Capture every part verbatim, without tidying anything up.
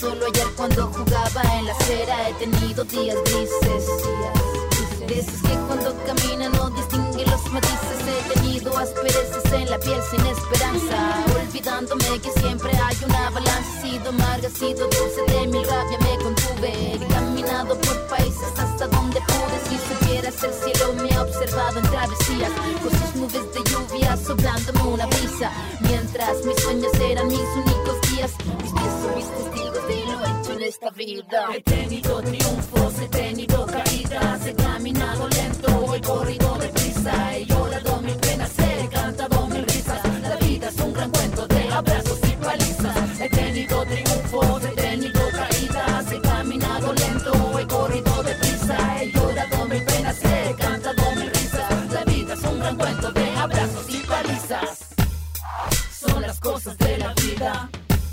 solo ayer cuando jugaba en la acera. He tenido días grises, de esos que cuando camina no distingue los matices. He tenido asperezas en la piel sin esperanza, olvidándome que siempre hay una balanza. He sido amarga, he sido dulce, de mi rabia me contuve. He caminado por países hasta donde pude. Si supieras el cielo me ha observado en travesías, con sus nubes de lluvia soplándome una brisa. Mientras mis sueños eran mis únicos días, mis pies son mis testigos de lo hecho en esta vida. He tenido triunfos, he tenido caídas, he caminado lento, he corrido deprisa, he llorado mil penas, he cantado mil risas. La vida es un gran cuento de abrazos y palizas. He tenido triunfos, he tenido caídas, he caminado lento, he corrido deprisa, he llorado mil penas, he cantado mil risas. La vida es un gran cuento de abrazos y palizas. Son las cosas de la vida.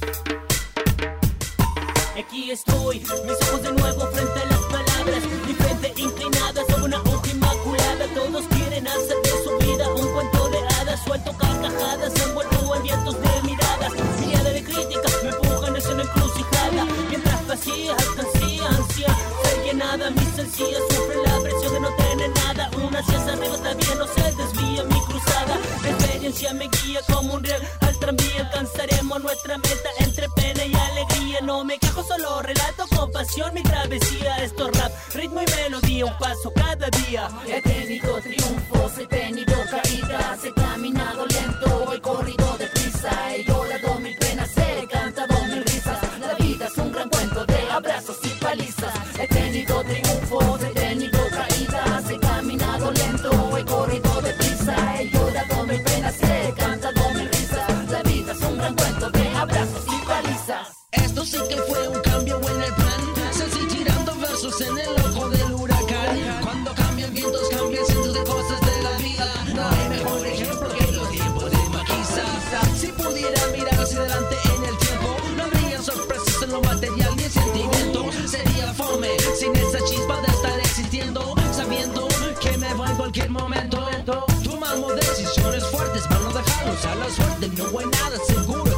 Aquí estoy, mis ojos de nuevo frente a las palabras, mi frente inclinada sobre una hoja inmaculada. Todos quieren hacer de su vida un cuento de hadas, suelto carcajadas, envuelto en vientos de miradas. Mirada de crítica, me empujan en una encrucijada, mientras vacía, alcancía, ansia ser llenada. Mis sencillas sufren la presión de no tener nada. Una hacia arriba está bien, no se desvía mi cruzada. La experiencia me guía como un riel al tranvía. Alcanzaremos nuestra meta entre pena y alegría. No me quejo, solo relato con pasión mi travesía. Esto es rap, ritmo y melodía, un paso cada día. He tenido triunfos, he tenido caídas, he caminado lento, he corrido deprisa, he llorado mil penas, he cantado mil risas. La vida es un gran cuento de abrazos y palizas. He tenido triunfos, he tenido caídas, he caminado lento, he corrido deprisa, he llorado mil penas, he cantado mil risas. La vida es un gran cuento de abrazos y palizas. Esto sí que fue un cambio en el plan, Ceci tirando versos en el ojo del huracán. Cuando cambian vientos, cambian cientos de cosas de la vida. No hay mejor ejemplo que los tiempos de Maquisa. Si pudiera mirar hacia adelante en el tiempo, no habrían sorpresas en lo material ni el sentimiento. Sería fome sin esa chispa de estar existiendo, sabiendo que me voy en cualquier momento. Tomamos decisiones fuertes para no dejarnos a la suerte, no hay nada seguro.